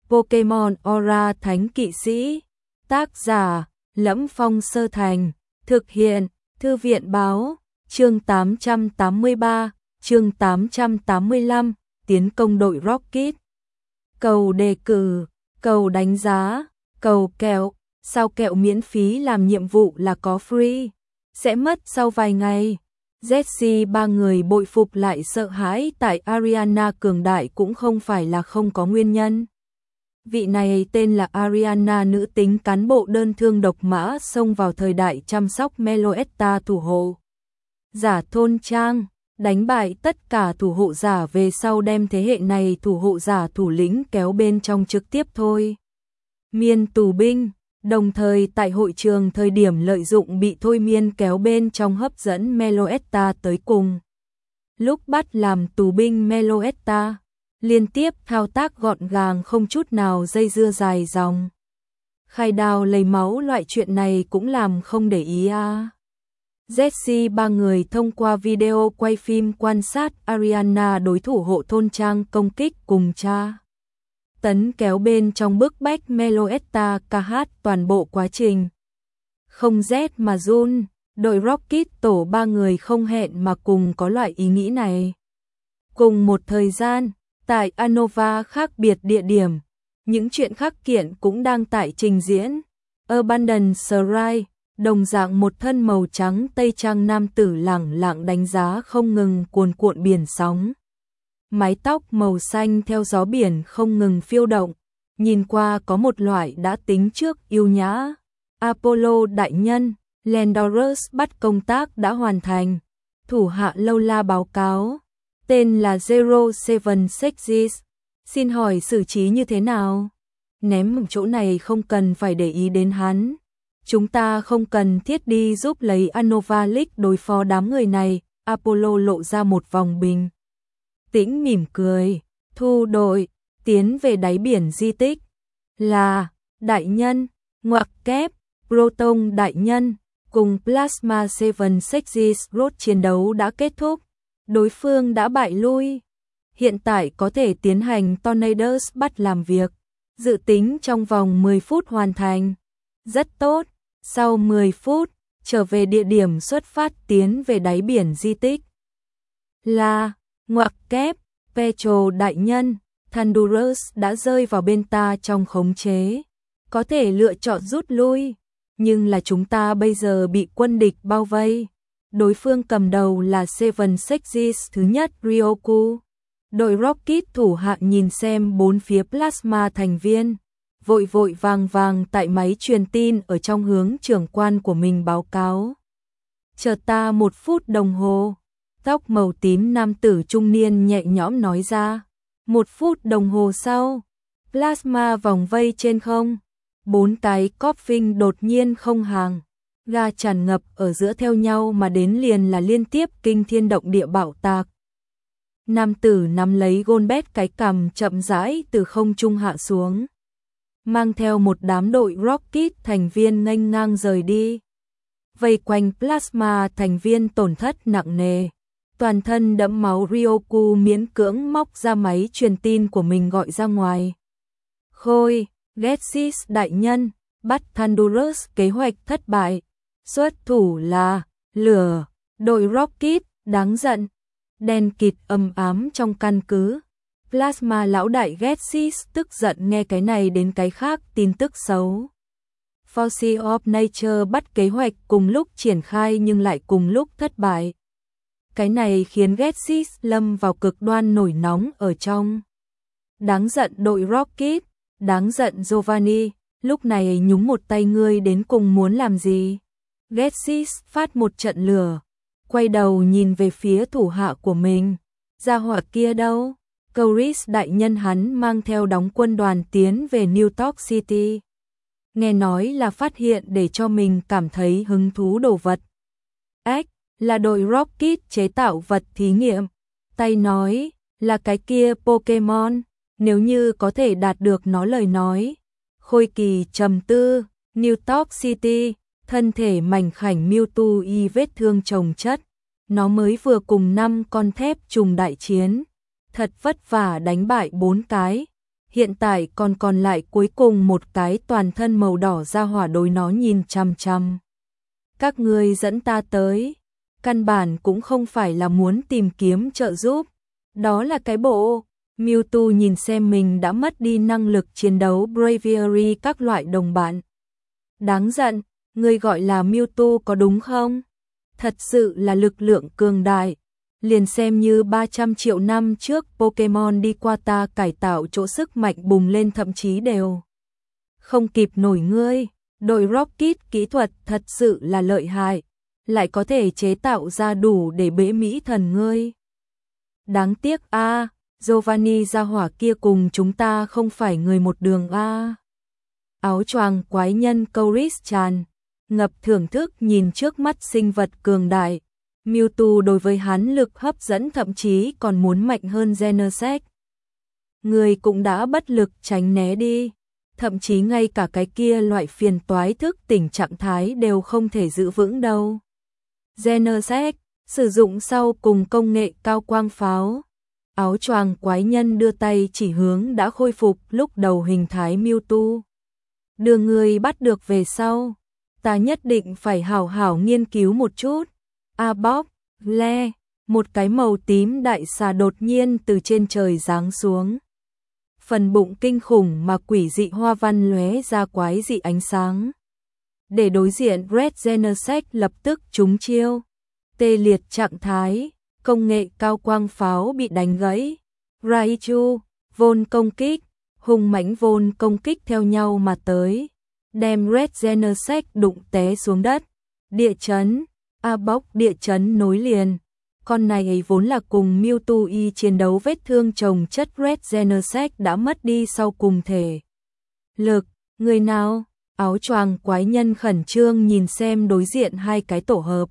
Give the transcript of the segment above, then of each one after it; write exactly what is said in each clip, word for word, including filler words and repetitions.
Pokemon Aura Thánh Kỵ Sĩ. Tác giả: Lẫm Phong Sơ Thành. Thực hiện: Thư viện báo. Chương tám trăm tám mươi ba, chương tám trăm tám mươi lăm, tiến công đội Rocket. Cầu đề cử, cầu đánh giá, cầu kẹo, sao kẹo miễn phí làm nhiệm vụ là có free, sẽ mất sau vài ngày. Jessie ba người bội phục lại sợ hãi tại Ariana cường đại cũng không phải là không có nguyên nhân. Vị này tên là Ariana, nữ tính cán bộ đơn thương độc mã xông vào thời đại chăm sóc Meloetta thủ hộ giả thôn trang, đánh bại tất cả thủ hộ giả, về sau đem thế hệ này thủ hộ giả thủ lĩnh kéo bên trong trực tiếp thôi miên tù binh, đồng thời tại hội trường thời điểm lợi dụng bị thôi miên kéo bên trong hấp dẫn Meloetta tới cùng. Lúc bắt làm tù binh, Meloetta liên tiếp thao tác gọn gàng không chút nào dây dưa dài dòng. Khai đao lấy máu loại chuyện này cũng làm không để ý à. Jessie ba người thông qua video quay phim quan sát Ariana đối thủ hộ thôn trang công kích cùng cha tấn kéo bên trong bức bách Meloetta ca hát toàn bộ quá trình. Không rét mà run, đội Rocket tổ ba người không hẹn mà cùng có loại ý nghĩ này. Cùng một thời gian, tại Anova khác biệt địa điểm, những chuyện khắc kiện cũng đang tại trình diễn. Abandon Shrine, đồng dạng một thân màu trắng tây trang nam tử lẳng lặng đánh giá không ngừng cuồn cuộn biển sóng. Mái tóc màu xanh theo gió biển không ngừng phiêu động, nhìn qua có một loại đã tính trước yêu nhã. Apollo đại nhân, Landorus bắt công tác đã hoàn thành. Thủ hạ lâu la báo cáo, tên là Zero Seven Sixes, xin hỏi xử trí như thế nào? Ném chỗ này không cần phải để ý đến hắn. Chúng ta không cần thiết đi giúp lấy Anova League đối phó đám người này. Apollo lộ ra một vòng bình tĩnh mỉm cười. Thu đội, tiến về đáy biển di tích. Là, đại nhân, ngoặc kép, Proton đại nhân, cùng Plasma Seven Sixes Road chiến đấu đã kết thúc. Đối phương đã bại lui. Hiện tại có thể tiến hành Tornadoes bắt làm việc. Dự tính trong vòng mười phút hoàn thành. Rất tốt. Sau mười phút, trở về địa điểm xuất phát tiến về đáy biển di tích. Là, ngoặc kép, Petro đại nhân, Thundurus đã rơi vào bên ta trong khống chế. Có thể lựa chọn rút lui, nhưng là chúng ta bây giờ bị quân địch bao vây. Đối phương cầm đầu là Seven Sixes thứ nhất Ryoku. Đội Rocket thủ hạ nhìn xem bốn phía Plasma thành viên, vội vội vàng vàng tại máy truyền tin ở trong hướng trưởng quan của mình báo cáo. Chờ ta một phút đồng hồ, tóc màu tím nam tử trung niên nhẹ nhõm nói ra. Một phút đồng hồ sau, Plasma vòng vây trên không, bốn cái coffin đột nhiên không hàng, ga tràn ngập ở giữa theo nhau mà đến liền là liên tiếp kinh thiên động địa bạo tạc. Nam tử nắm lấy Golbet cái cằm chậm rãi từ không trung hạ xuống, mang theo một đám đội Rocket thành viên nghênh ngang rời đi. Vây quanh Plasma thành viên tổn thất nặng nề, toàn thân đẫm máu Ryoku miễn cưỡng móc ra máy truyền tin của mình gọi ra ngoài. Khôi, Getsis đại nhân, bắt Thundurus kế hoạch thất bại. Xuất thủ là lửa, đội Rocket đáng giận. Đen kịt âm ám trong căn cứ. Plasma lão đại Getsis tức giận nghe cái này đến cái khác tin tức xấu. Force of Nature bắt kế hoạch cùng lúc triển khai nhưng lại cùng lúc thất bại. Cái này khiến Getsis lâm vào cực đoan nổi nóng ở trong. Đáng giận đội Rocket, đáng giận Giovanni, lúc này nhúng một tay ngươi đến cùng muốn làm gì? Getsis phát một trận lửa, quay đầu nhìn về phía thủ hạ của mình. Gia hỏa kia đâu? Coris đại nhân hắn mang theo đóng quân đoàn tiến về New York City. Nghe nói là phát hiện để cho mình cảm thấy hứng thú đồ vật. Ếch, là đội Rocket chế tạo vật thí nghiệm. Tay nói, là cái kia Pokemon, nếu như có thể đạt được nó lời nói. Khôi Kỳ trầm tư, New York City, thân thể mảnh khảnh Mewtwo y vết thương chồng chất. Nó mới vừa cùng năm con thép trùng đại chiến. Thật vất vả đánh bại bốn cái. hiện tại còn còn lại cuối cùng một cái toàn thân màu đỏ ra hỏa đối nó nhìn chằm chằm. Các ngươi dẫn ta tới, căn bản cũng không phải là muốn tìm kiếm trợ giúp, đó là cái bộ. Mewtwo nhìn xem mình đã mất đi năng lực chiến đấu Braviary các loại đồng bạn. Đáng giận, ngươi gọi là Mewtwo có đúng không? Thật sự là lực lượng cường đại. Liền xem như ba trăm triệu năm trước Pokemon đi qua ta cải tạo chỗ sức mạnh bùng lên thậm chí đều không kịp nổi ngươi. Đội Rocket kỹ thuật thật sự là lợi hại, lại có thể chế tạo ra đủ để bế mỹ thần ngươi. Đáng tiếc a, à, Giovanni gia hỏa kia cùng chúng ta không phải người một đường a. À. Áo choàng quái nhân Coris tràn ngập thưởng thức nhìn trước mắt sinh vật cường đại. Mewtwo đối với hắn lực hấp dẫn thậm chí còn muốn mạnh hơn Genesect. Người cũng đã bất lực tránh né đi, thậm chí ngay cả cái kia loại phiền toái thức tỉnh trạng thái đều không thể giữ vững đâu. Genesect sử dụng sau cùng công nghệ cao quang pháo. Áo choàng quái nhân đưa tay chỉ hướng đã khôi phục lúc đầu hình thái Mewtwo. Đưa người bắt được về sau, ta nhất định phải hảo hảo nghiên cứu một chút. A bóp, le, một cái màu tím đại xà đột nhiên từ trên trời giáng xuống. Phần bụng kinh khủng mà quỷ dị hoa văn lóe ra quái dị ánh sáng. Để đối diện Red Genesect lập tức trúng chiêu. Tê liệt trạng thái, công nghệ cao quang pháo bị đánh gãy. Raichu, vôn công kích, hung mãnh vôn công kích theo nhau mà tới. Đem Red Genesect đụng té xuống đất. Địa chấn. A bóc địa chấn nối liền. Con này ấy vốn là cùng Mewtwo y chiến đấu vết thương chồng chất Red Genesect đã mất đi sau cùng thể lực. Người nào? Áo choàng quái nhân khẩn trương nhìn xem đối diện hai cái tổ hợp.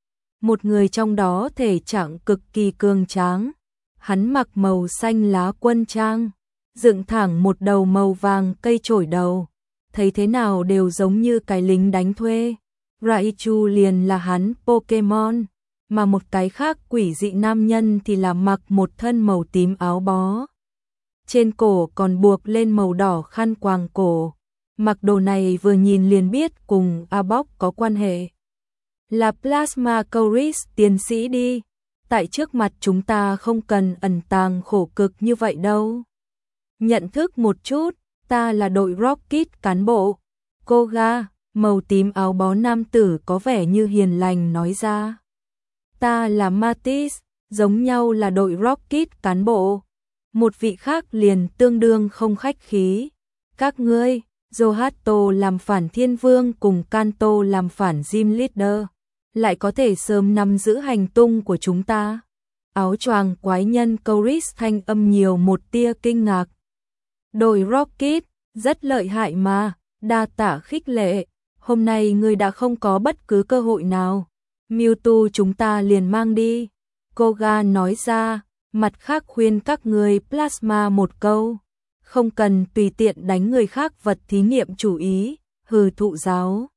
Một người trong đó thể trạng cực kỳ cường tráng. Hắn mặc màu xanh lá quân trang, dựng thẳng một đầu màu vàng cây chổi đầu. Thấy thế nào đều giống như cái lính đánh thuê. Raichu liền là hắn Pokemon, mà một cái khác quỷ dị nam nhân thì là mặc một thân màu tím áo bó. Trên cổ còn buộc lên màu đỏ khăn quàng cổ. Mặc đồ này vừa nhìn liền biết cùng Arbok có quan hệ. Là Plasma Coris tiến sĩ đi. Tại trước mặt chúng ta không cần ẩn tàng khổ cực như vậy đâu. Nhận thức một chút, ta là đội Rocket cán bộ. Koga, màu tím áo bó nam tử có vẻ như hiền lành nói ra. Ta là Matisse, giống nhau là đội Rocket cán bộ. Một vị khác liền tương đương không khách khí. Các ngươi, Zohato làm phản Thiên Vương cùng Kanto làm phản Gym Leader, lại có thể sớm nắm giữ hành tung của chúng ta. Áo choàng quái nhân Coris thanh âm nhiều một tia kinh ngạc. Đội Rocket, rất lợi hại mà, đa tạ khích lệ, hôm nay ngươi đã không có bất cứ cơ hội nào. Mewtwo chúng ta liền mang đi. Koga nói ra, mặt khác khuyên các người Plasma một câu. Không cần tùy tiện đánh người khác vật thí nghiệm chủ ý, hừ thụ giáo.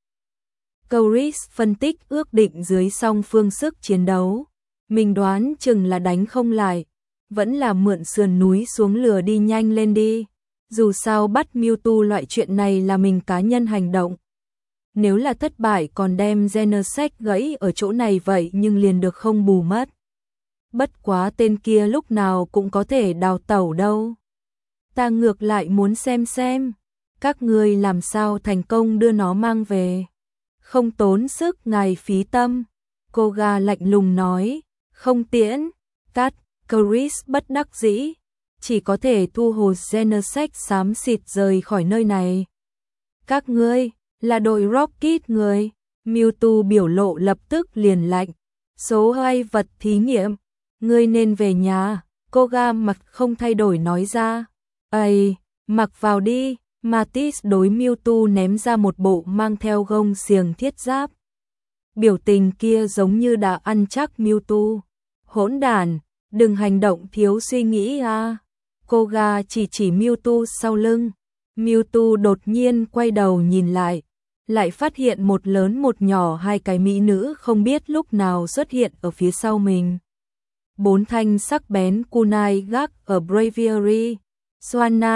Coris phân tích ước định dưới song phương sức chiến đấu. Mình đoán chừng là đánh không lại, vẫn là mượn sườn núi xuống lửa đi nhanh lên đi. Dù sao bắt Mewtwo loại chuyện này là mình cá nhân hành động. Nếu là thất bại còn đem Genesect gãy ở chỗ này vậy nhưng liền được không bù mất. Bất quá tên kia lúc nào cũng có thể đào tẩu đâu. Ta ngược lại muốn xem xem, các ngươi làm sao thành công đưa nó mang về. Không tốn sức ngài phí tâm. Koga lạnh lùng nói, không tiễn, cắt, Coris bất đắc dĩ. Chỉ có thể thu hồi Genesect xám xịt rời khỏi nơi này. Các ngươi, là đội Rocket người. Mewtwo biểu lộ lập tức liền lạnh. Số hai vật thí nghiệm, ngươi nên về nhà. Koga mặt không thay đổi nói ra. Ây, mặc vào đi. Matisse đối Mewtwo ném ra một bộ mang theo gông xiềng thiết giáp. Biểu tình kia giống như đã ăn chắc Mewtwo. Hỗn đản, đừng hành động thiếu suy nghĩ à. Koga chỉ chỉ Mewtwo sau lưng. Mewtwo đột nhiên quay đầu nhìn lại, lại phát hiện một lớn một nhỏ hai cái mỹ nữ không biết lúc nào xuất hiện ở phía sau mình. Bốn thanh sắc bén kunai gác ở Braviary. Swanna,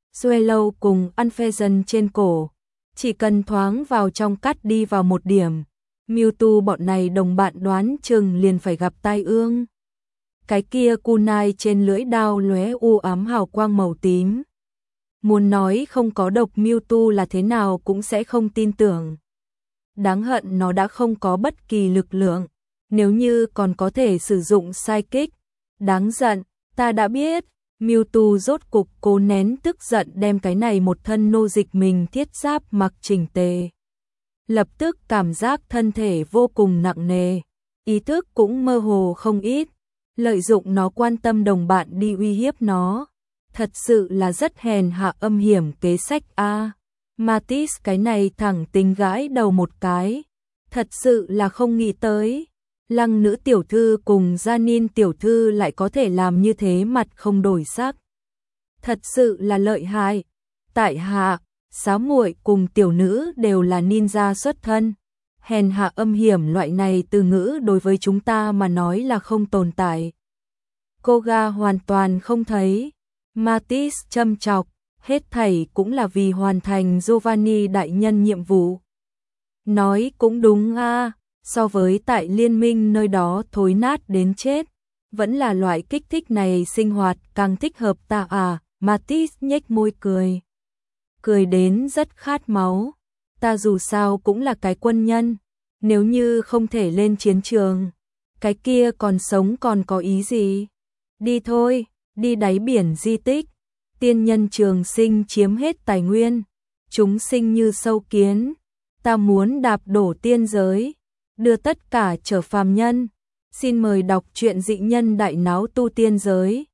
Swallow cùng Unfezen trên cổ, chỉ cần thoáng vào trong cắt đi vào một điểm, Mewtwo bọn này đồng bạn đoán chừng liền phải gặp tai ương. Cái kia kunai trên lưỡi đao lóe u ám hào quang màu tím. Muốn nói không có độc Mewtwo là thế nào cũng sẽ không tin tưởng. Đáng hận nó đã không có bất kỳ lực lượng, nếu như còn có thể sử dụng Psychic. Đáng giận, ta đã biết. Mewtwo rốt cục cố nén tức giận đem cái này một thân nô dịch mình thiết giáp mặc chỉnh tề. Lập tức cảm giác thân thể vô cùng nặng nề, ý thức cũng mơ hồ không ít, lợi dụng nó quan tâm đồng bạn đi uy hiếp nó. Thật sự là rất hèn hạ âm hiểm kế sách a. Matisse cái này thẳng tính gãi đầu một cái, thật sự là không nghĩ tới. Lăng nữ tiểu thư cùng Janin tiểu thư lại có thể làm như thế mặt không đổi sắc. Thật sự là lợi hại. Tại hạ, Xá muội cùng tiểu nữ đều là ninja xuất thân. Hèn hạ âm hiểm loại này từ ngữ đối với chúng ta mà nói là không tồn tại. Koga hoàn toàn không thấy. Matisse châm chọc, hết thảy cũng là vì hoàn thành Giovanni đại nhân nhiệm vụ. Nói cũng đúng a. So với tại liên minh nơi đó thối nát đến chết, vẫn là loại kích thích này sinh hoạt càng thích hợp ta à. Matisse nhếch môi cười. Cười đến rất khát máu. Ta dù sao cũng là cái quân nhân, nếu như không thể lên chiến trường, cái kia còn sống còn có ý gì. Đi thôi, đi đáy biển di tích. Tiên nhân trường sinh chiếm hết tài nguyên, chúng sinh như sâu kiến. Ta muốn đạp đổ tiên giới, đưa tất cả trở phàm nhân. Xin mời đọc truyện dị nhân đại náo tu tiên giới.